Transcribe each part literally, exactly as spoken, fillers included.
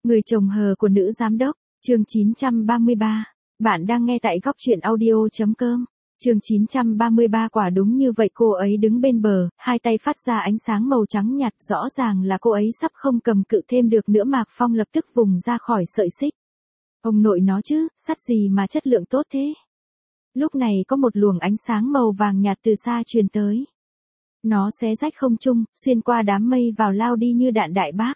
Người chồng hờ của nữ giám đốc, chương chín trăm ba mươi ba. Bạn đang nghe tại góc truyện audio chấm com. Chương chín trăm ba mươi ba. Quả đúng như vậy, cô ấy đứng bên bờ, hai tay phát ra ánh sáng màu trắng nhạt, rõ ràng là cô ấy sắp không cầm cự thêm được nữa. Mạc Phong lập tức vùng ra khỏi sợi xích. Ông nội nó chứ, sắt gì mà chất lượng tốt thế? Lúc này có một luồng ánh sáng màu vàng nhạt từ xa truyền tới. Nó xé rách không trung, xuyên qua đám mây vào lao đi như đạn đại bác.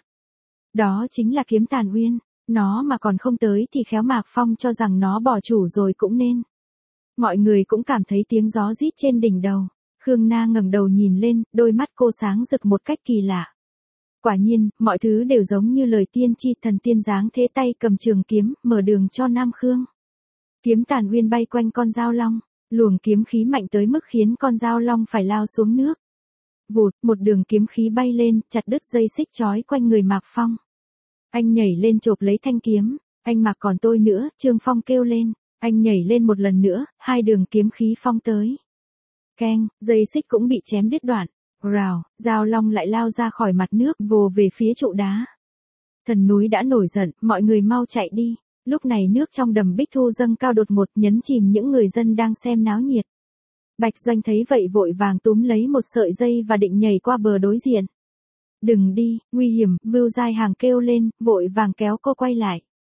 Đó chính là kiếm Tàn Uyên, nó mà còn không tới thì khéo Mạc Phong cho rằng nó bỏ chủ rồi cũng nên. Mọi người cũng cảm thấy tiếng gió rít trên đỉnh đầu. Khương Na ngẩng đầu nhìn lên, đôi mắt cô sáng rực một cách kỳ lạ. Quả nhiên, mọi thứ đều giống như lời tiên tri. Thần tiên dáng thế tay cầm trường kiếm, mở đường cho Nam Khương. Kiếm Tàn Uyên bay quanh con dao long, luồng kiếm khí mạnh tới mức khiến con dao long phải lao xuống nước. Vụt, một đường kiếm khí bay lên, chặt đứt dây xích trói quanh người Mạc Phong. Anh nhảy lên chộp lấy thanh kiếm. Anh Mạc còn tôi nữa, Trương Phong kêu lên. Anh nhảy lên một lần nữa, hai đường kiếm khí phong tới. Keng, dây xích cũng bị chém đứt đoạn. Rào, dao long lại lao ra khỏi mặt nước, vồ về phía trụ đá. Thần núi đã nổi giận, mọi người mau chạy đi. Lúc này nước trong đầm Bích Thu dâng cao đột ngột, nhấn chìm những người dân đang xem náo nhiệt. Bạch Doanh thấy vậy vội vàng túm lấy một sợi dây và định nhảy qua bờ đối diện. Đừng đi, nguy hiểm, Vưu Giai Hàng kêu lên, vội vàng kéo cô quay lại.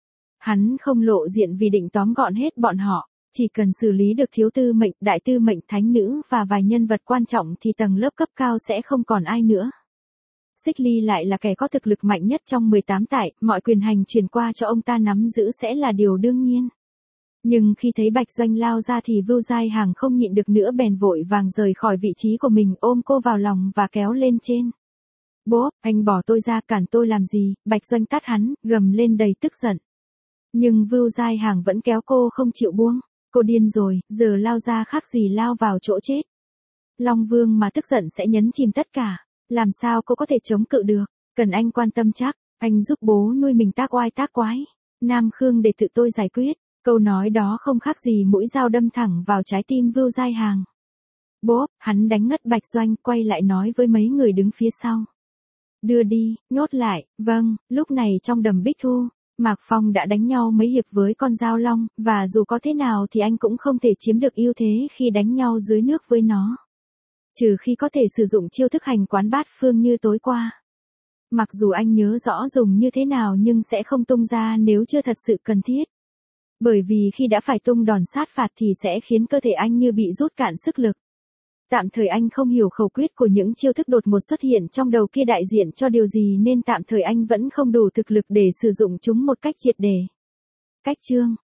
Hắn không lộ diện vì định tóm gọn hết bọn họ, chỉ cần xử lý được thiếu tư mệnh, đại tư mệnh, thánh nữ và vài nhân vật quan trọng thì tầng lớp cấp cao sẽ không còn ai nữa. Xích Ly lại là kẻ có thực lực mạnh nhất trong mười tám tải, mọi quyền hành truyền qua cho ông ta nắm giữ sẽ là điều đương nhiên. Nhưng khi thấy Bạch Doanh lao ra thì Vưu Giai Hàng không nhịn được nữa, bèn vội vàng rời khỏi vị trí của mình, ôm cô vào lòng và kéo lên trên. Bố, anh bỏ tôi ra, cản tôi làm gì? Bạch Doanh tát hắn, gầm lên đầy tức giận. Nhưng Vưu Giai Hàng vẫn kéo cô không chịu buông. Cô điên rồi, giờ lao ra khác gì lao vào chỗ chết. Long Vương mà tức giận sẽ nhấn chìm tất cả. Làm sao cô có thể chống cự được? Cần anh quan tâm chắc, anh giúp bố nuôi mình tác oai tác quái. Nam Khương để tự tôi giải quyết. Câu nói đó không khác gì mũi dao đâm thẳng vào trái tim Vưu Giai Hàng. Bố, hắn đánh ngất Bạch Doanh, quay lại nói với mấy người đứng phía sau. Đưa đi, nhốt lại. Vâng, lúc này trong đầm Bích Thu, Mạc Phong đã đánh nhau mấy hiệp với con dao long, và dù có thế nào thì anh cũng không thể chiếm được ưu thế khi đánh nhau dưới nước với nó. Trừ khi có thể sử dụng chiêu thức hành quán bát phương như tối qua. Mặc dù anh nhớ rõ dùng như thế nào nhưng sẽ không tung ra nếu chưa thật sự cần thiết. Bởi vì khi đã phải tung đòn sát phạt thì sẽ khiến cơ thể anh như bị rút cạn sức lực. Tạm thời anh không hiểu khẩu quyết của những chiêu thức đột ngột xuất hiện trong đầu kia đại diện cho điều gì, nên tạm thời anh vẫn không đủ thực lực để sử dụng chúng một cách triệt để. Cách chương